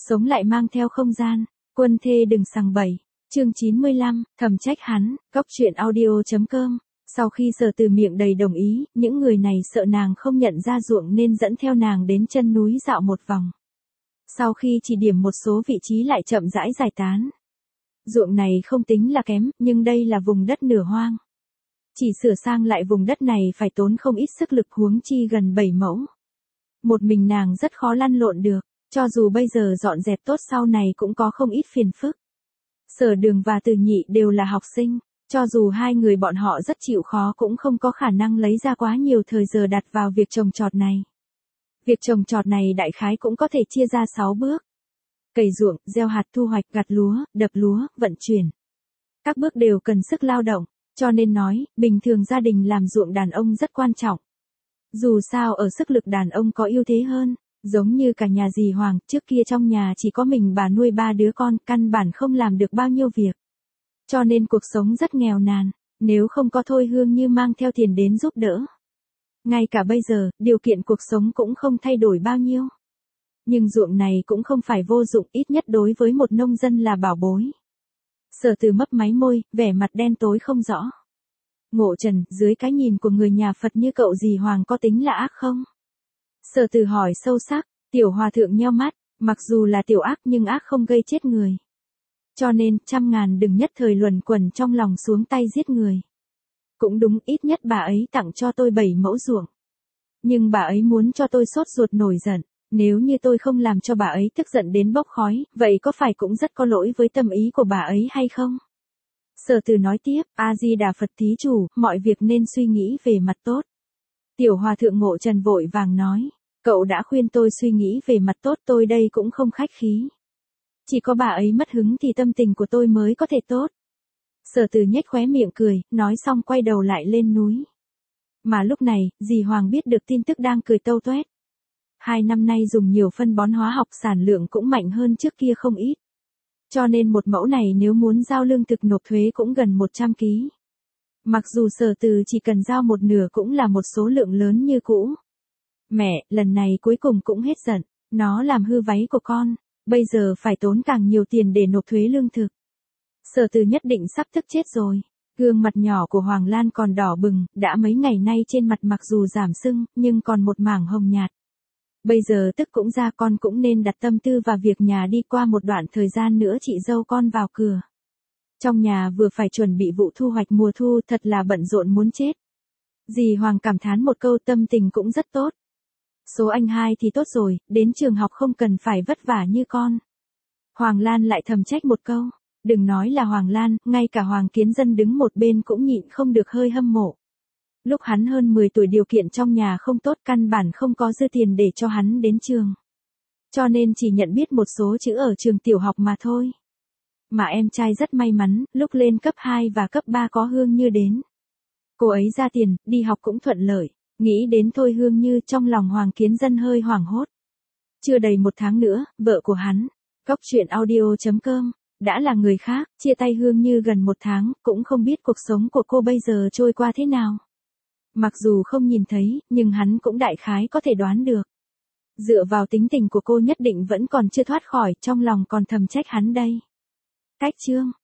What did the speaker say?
sống lại mang theo không gian, quân thê đừng sằng bậy. Chương 95, thầm trách hắn, góc truyện audio.com. Sau khi Sở Từ miệng đầy đồng ý, những người này sợ nàng không nhận ra ruộng nên dẫn theo nàng đến chân núi dạo một vòng. Sau khi chỉ điểm một số vị trí lại chậm rãi giải tán. Ruộng này không tính là kém, nhưng đây là vùng đất nửa hoang. Chỉ sửa sang lại vùng đất này phải tốn không ít sức lực, huống chi gần 7 mẫu. Một mình nàng rất khó lăn lộn được, cho dù bây giờ dọn dẹp tốt sau này cũng có không ít phiền phức. Sở Đường và Từ Nhị đều là học sinh, cho dù hai người bọn họ rất chịu khó cũng không có khả năng lấy ra quá nhiều thời giờ đặt vào việc trồng trọt này. Việc trồng trọt này đại khái cũng có thể chia ra 6 bước. Cày ruộng, gieo hạt, thu hoạch, gặt lúa, đập lúa, vận chuyển. Các bước đều cần sức lao động, cho nên nói, bình thường gia đình làm ruộng đàn ông rất quan trọng. Dù sao ở sức lực đàn ông có ưu thế hơn, giống như cả nhà dì Hoàng, trước kia trong nhà chỉ có mình bà nuôi 3 đứa con, căn bản không làm được bao nhiêu việc. Cho nên cuộc sống rất nghèo nàn, nếu không có Thôi Hương Như mang theo tiền đến giúp đỡ. Ngay cả bây giờ, điều kiện cuộc sống cũng không thay đổi bao nhiêu. Nhưng ruộng này cũng không phải vô dụng, ít nhất đối với một nông dân là bảo bối. Sở Từ mấp máy môi, vẻ mặt đen tối không rõ. Ngộ Trần, dưới cái nhìn của người nhà Phật như cậu dì Hoàng có tính là ác không? Sở Từ hỏi sâu sắc, Tiểu Hòa Thượng nheo mắt, mặc dù là tiểu ác nhưng ác không gây chết người. Cho nên, 100.000 đừng nhất thời luẩn quẩn trong lòng xuống tay giết người. Cũng đúng, ít nhất bà ấy tặng cho tôi 7 mẫu ruộng. Nhưng bà ấy muốn cho tôi sốt ruột nổi giận, nếu như tôi không làm cho bà ấy tức giận đến bốc khói, vậy có phải cũng rất có lỗi với tâm ý của bà ấy hay không? Sở Từ nói tiếp, A-di-đà Phật thí chủ, mọi việc nên suy nghĩ về mặt tốt. Tiểu Hòa Thượng Ngộ Trần vội vàng nói, cậu đã khuyên tôi suy nghĩ về mặt tốt, tôi đây cũng không khách khí. Chỉ có bà ấy mất hứng thì tâm tình của tôi mới có thể tốt. Sở Từ nhếch khóe miệng cười, nói xong quay đầu lại lên núi. Mà lúc này, dì Hoàng biết được tin tức đang cười tâu toét. 2 năm nay dùng nhiều phân bón hóa học sản lượng cũng mạnh hơn trước kia không ít. Cho nên một mẫu này nếu muốn giao lương thực nộp thuế cũng gần 100 kg. Mặc dù Sở Từ chỉ cần giao một nửa cũng là một số lượng lớn như cũ. Mẹ, lần này cuối cùng cũng hết giận, nó làm hư váy của con, bây giờ phải tốn càng nhiều tiền để nộp thuế lương thực. Sở Từ nhất định sắp tức chết rồi. Gương mặt nhỏ của Hoàng Lan còn đỏ bừng, đã mấy ngày nay trên mặt mặc dù giảm sưng, nhưng còn một mảng hồng nhạt. Bây giờ tức cũng ra, con cũng nên đặt tâm tư vào việc nhà đi, qua một đoạn thời gian nữa chị dâu con vào cửa. Trong nhà vừa phải chuẩn bị vụ thu hoạch mùa thu, thật là bận rộn muốn chết. Dì Hoàng cảm thán một câu, tâm tình cũng rất tốt. Số anh hai thì tốt rồi, đến trường học không cần phải vất vả như con. Hoàng Lan lại thầm trách một câu. Đừng nói là Hoàng Lan, ngay cả Hoàng Kiến Dân đứng một bên cũng nhịn không được hơi hâm mộ. Lúc hắn hơn 10 tuổi điều kiện trong nhà không tốt, căn bản không có dư tiền để cho hắn đến trường. Cho nên chỉ nhận biết một số chữ ở trường tiểu học mà thôi. Mà em trai rất may mắn, lúc lên cấp 2 và cấp 3 có Hương Như đến. Cô ấy ra tiền, đi học cũng thuận lợi. Nghĩ đến Thôi Hương Như, trong lòng Hoàng Kiến Dân hơi hoảng hốt. Chưa đầy 1 tháng nữa, vợ của hắn, góc truyện audio.com, đã là người khác, chia tay Hương Như gần 1 tháng, cũng không biết cuộc sống của cô bây giờ trôi qua thế nào. Mặc dù không nhìn thấy, nhưng hắn cũng đại khái có thể đoán được. Dựa vào tính tình của cô nhất định vẫn còn chưa thoát khỏi, trong lòng còn thầm trách hắn đây. Cách chương